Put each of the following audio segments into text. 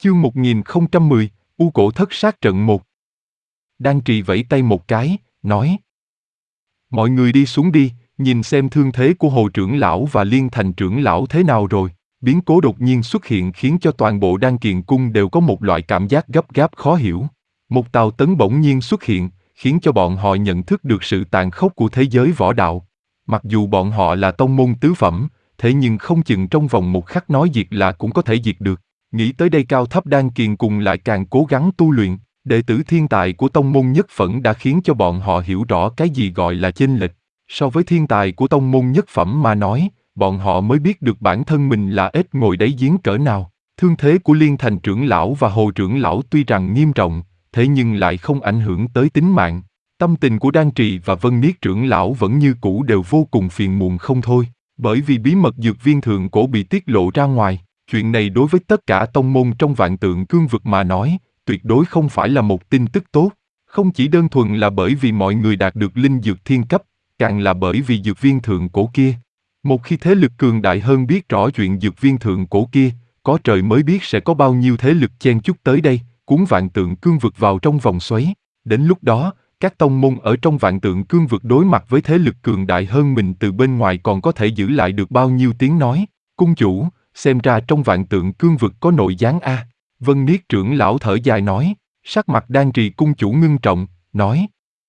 Chương 1010, U Cổ Thất Sát Trận 1. Đan Trì vẫy tay một cái, nói: mọi người đi xuống đi, nhìn xem thương thế của Hồ trưởng lão và Liên Thành trưởng lão thế nào rồi. Biến cố đột nhiên xuất hiện khiến cho toàn bộ Đan Kiền Cung đều có một loại cảm giác gấp gáp khó hiểu. Một Tào Tấn bỗng nhiên xuất hiện, khiến cho bọn họ nhận thức được sự tàn khốc của thế giới võ đạo. Mặc dù bọn họ là tông môn tứ phẩm, thế nhưng không chừng trong vòng một khắc nói diệt là cũng có thể diệt được. Nghĩ tới đây Cao Thấp Đan Kiền Cung lại càng cố gắng tu luyện. Đệ tử thiên tài của tông môn nhất phẩm đã khiến cho bọn họ hiểu rõ cái gì gọi là chênh lệch. So với thiên tài của tông môn nhất phẩm mà nói, bọn họ mới biết được bản thân mình là ếch ngồi đáy giếng cỡ nào. Thương thế của Liên Thành trưởng lão và Hồ trưởng lão tuy rằng nghiêm trọng, thế nhưng lại không ảnh hưởng tới tính mạng. Tâm tình của Đan Trì và Vân Niết trưởng lão vẫn như cũ đều vô cùng phiền muộn không thôi, bởi vì bí mật dược viên thượng cổ bị tiết lộ ra ngoài. Chuyện này đối với tất cả tông môn trong Vạn Tượng Cương vực mà nói, tuyệt đối không phải là một tin tức tốt. Không chỉ đơn thuần là bởi vì mọi người đạt được linh dược thiên cấp, càng là bởi vì dược viên thượng cổ kia. Một khi thế lực cường đại hơn biết rõ chuyện dược viên thượng cổ kia, có trời mới biết sẽ có bao nhiêu thế lực chen chúc tới đây, cuốn Vạn Tượng Cương vực vào trong vòng xoáy. Đến lúc đó, các tông môn ở trong Vạn Tượng Cương vực đối mặt với thế lực cường đại hơn mình từ bên ngoài còn có thể giữ lại được bao nhiêu tiếng nói. Cung chủ, xem ra trong Vạn Tượng Cương vực có nội gián a. Vân Niết trưởng lão thở dài nói, sắc mặt Đan Trì cung chủ ngưng trọng, nói: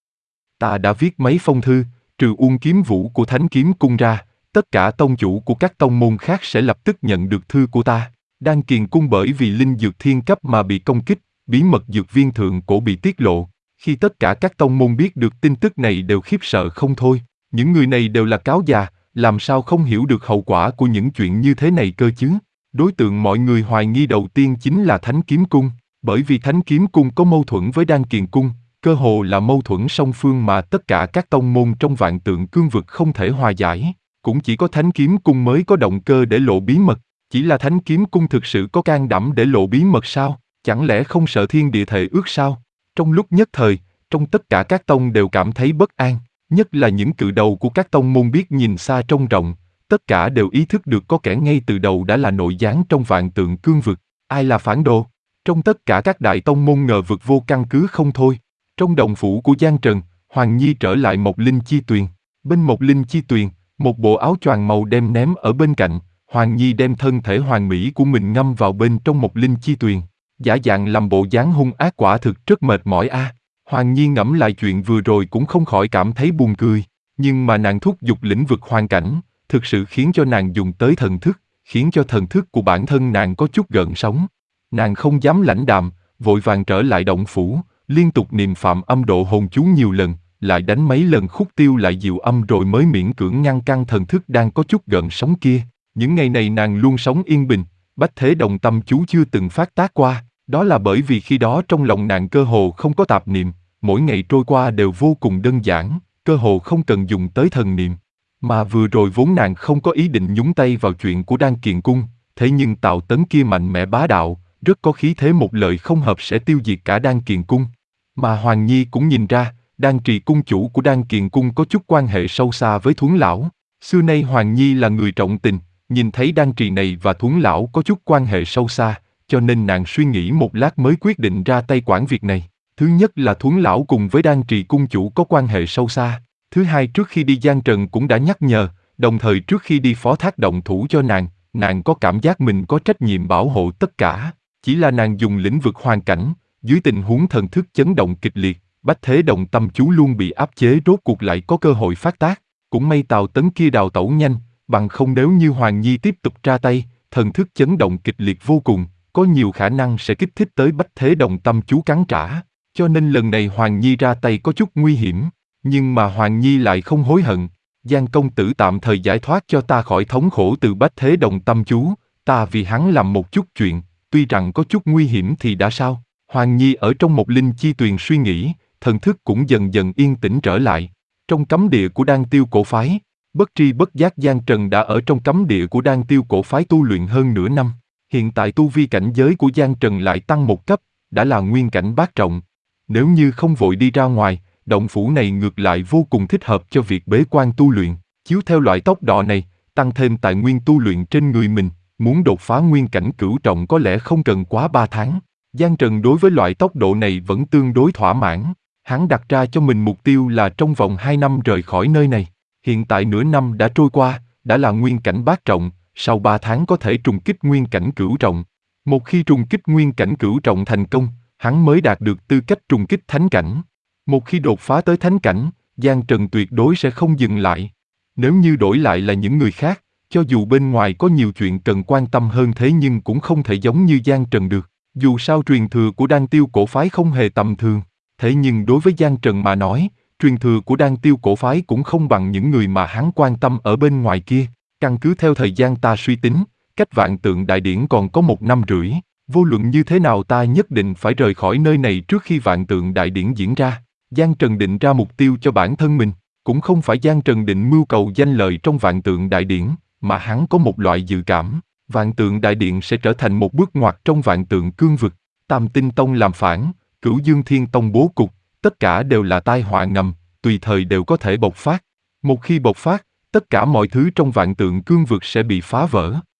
ta đã viết mấy phong thư, trừ Uông Kiếm Vũ của Thánh Kiếm Cung ra, tất cả tông chủ của các tông môn khác sẽ lập tức nhận được thư của ta. Đan Kiền Cung bởi vì linh dược thiên cấp mà bị công kích, bí mật dược viên thượng cổ bị tiết lộ. Khi tất cả các tông môn biết được tin tức này đều khiếp sợ không thôi. Những người này đều là cáo già, làm sao không hiểu được hậu quả của những chuyện như thế này cơ chứ? Đối tượng mọi người hoài nghi đầu tiên chính là Thánh Kiếm Cung, bởi vì Thánh Kiếm Cung có mâu thuẫn với Đan Kiền Cung, cơ hồ là mâu thuẫn song phương mà tất cả các tông môn trong Vạn Tượng Cương vực không thể hòa giải. Cũng chỉ có Thánh Kiếm Cung mới có động cơ để lộ bí mật. Chỉ là Thánh Kiếm Cung thực sự có can đảm để lộ bí mật sao? Chẳng lẽ không sợ thiên địa thệ ước sao? Trong lúc nhất thời, trong tất cả các tông đều cảm thấy bất an, nhất là những cự đầu của các tông môn biết nhìn xa trông rộng, tất cả đều ý thức được có kẻ ngay từ đầu đã là nội gián trong Vạn Tượng Cương vực. Ai là phản đồ? Trong tất cả các đại tông môn ngờ vực vô căn cứ không thôi. Trong động phủ của Giang Trần, Hoàng Nhi trở lại Mộc Linh Chi Tuyền. Bên Mộc Linh Chi Tuyền, một bộ áo choàng màu đen ném ở bên cạnh. Hoàng Nhi đem thân thể hoàn mỹ của mình ngâm vào bên trong Mộc Linh Chi Tuyền. Giả dạng làm bộ dáng hung ác quả thực rất mệt mỏi a. Hoàng Nhi ngẫm lại chuyện vừa rồi cũng không khỏi cảm thấy buồn cười. Nhưng mà nàng thúc giục lĩnh vực hoàn cảnh, thực sự khiến cho nàng dùng tới thần thức, khiến cho thần thức của bản thân nàng có chút gợn sóng. Nàng không dám lãnh đạm, vội vàng trở lại động phủ, liên tục niệm phạm âm độ hồn chú nhiều lần, lại đánh mấy lần khúc tiêu lại diệu âm rồi mới miễn cưỡng ngăn căng thần thức đang có chút gợn sóng kia. Những ngày này nàng luôn sống yên bình, bách thế đồng tâm chú chưa từng phát tác qua, đó là bởi vì khi đó trong lòng nàng cơ hồ không có tạp niệm, mỗi ngày trôi qua đều vô cùng đơn giản, cơ hồ không cần dùng tới thần niệm. Mà vừa rồi vốn nàng không có ý định nhúng tay vào chuyện của Đan Kiền Cung, thế nhưng Tào Tấn kia mạnh mẽ bá đạo, rất có khí thế một lời không hợp sẽ tiêu diệt cả Đan Kiền Cung. Mà Hoàng Nhi cũng nhìn ra, Đan Trì cung chủ của Đan Kiền Cung có chút quan hệ sâu xa với Thuấn lão. Xưa nay Hoàng Nhi là người trọng tình, nhìn thấy Đan Trì này và Thuấn lão có chút quan hệ sâu xa, cho nên nàng suy nghĩ một lát mới quyết định ra tay quản việc này. Thứ nhất là Thuấn lão cùng với Đan Trì cung chủ có quan hệ sâu xa. Thứ hai, trước khi đi Giang Trần cũng đã nhắc nhở, đồng thời trước khi đi phó thác động thủ cho nàng có cảm giác mình có trách nhiệm bảo hộ tất cả. Chỉ là nàng dùng lĩnh vực hoàn cảnh, dưới tình huống thần thức chấn động kịch liệt, bách thế đồng tâm chú luôn bị áp chế, rốt cuộc lại có cơ hội phát tác. Cũng may Tào Tấn kia đào tẩu nhanh, bằng không nếu như Hoàng Nhi tiếp tục ra tay, thần thức chấn động kịch liệt vô cùng, có nhiều khả năng sẽ kích thích tới bách thế đồng tâm chú cắn trả. Cho nên lần này Hoàng Nhi ra tay có chút nguy hiểm, nhưng mà Hoàng Nhi lại không hối hận. Giang công tử tạm thời giải thoát cho ta khỏi thống khổ từ bách thế đồng tâm chú, ta vì hắn làm một chút chuyện, tuy rằng có chút nguy hiểm thì đã sao? Hoàng Nhi ở trong Mộc Linh Chi Tuyền suy nghĩ, thần thức cũng dần dần yên tĩnh trở lại. Trong cấm địa của Đan Tiêu cổ phái, bất tri bất giác Giang Trần đã ở trong cấm địa của Đan Tiêu cổ phái tu luyện hơn nửa năm. Hiện tại tu vi cảnh giới của Giang Trần lại tăng một cấp, đã là nguyên cảnh bát trọng. Nếu như không vội đi ra ngoài, động phủ này ngược lại vô cùng thích hợp cho việc bế quan tu luyện. Chiếu theo loại tốc độ này, tăng thêm tài nguyên tu luyện trên người mình, muốn đột phá nguyên cảnh cửu trọng có lẽ không cần quá 3 tháng. Giang Trần đối với loại tốc độ này vẫn tương đối thỏa mãn. Hắn đặt ra cho mình mục tiêu là trong vòng 2 năm rời khỏi nơi này. Hiện tại nửa năm đã trôi qua, đã là nguyên cảnh bát trọng, sau 3 tháng có thể trùng kích nguyên cảnh cửu trọng. Một khi trùng kích nguyên cảnh cửu trọng thành công, hắn mới đạt được tư cách trùng kích thánh cảnh. Một khi đột phá tới thánh cảnh, Giang Trần tuyệt đối sẽ không dừng lại. Nếu như đổi lại là những người khác, cho dù bên ngoài có nhiều chuyện cần quan tâm hơn thế nhưng cũng không thể giống như Giang Trần được. Dù sao truyền thừa của Đan Tiêu cổ phái không hề tầm thường. Thế nhưng đối với Giang Trần mà nói, truyền thừa của Đan Tiêu cổ phái cũng không bằng những người mà hắn quan tâm ở bên ngoài kia. Căn cứ theo thời gian ta suy tính, cách Vạn Tượng Đại Điển còn có 1 năm rưỡi. Vô luận như thế nào ta nhất định phải rời khỏi nơi này trước khi Vạn Tượng Đại Điển diễn ra. Giang Trần định ra mục tiêu cho bản thân mình. Cũng không phải Giang Trần định mưu cầu danh lợi trong Vạn Tượng Đại Điển, mà hắn có một loại dự cảm. Vạn Tượng Đại Điện sẽ trở thành một bước ngoặt trong Vạn Tượng Cương vực. Tam Tinh Tông làm phản, Cửu Dương Thiên Tông bố cục, tất cả đều là tai họa ngầm, tùy thời đều có thể bộc phát. Một khi bộc phát, tất cả mọi thứ trong Vạn Tượng Cương vực sẽ bị phá vỡ.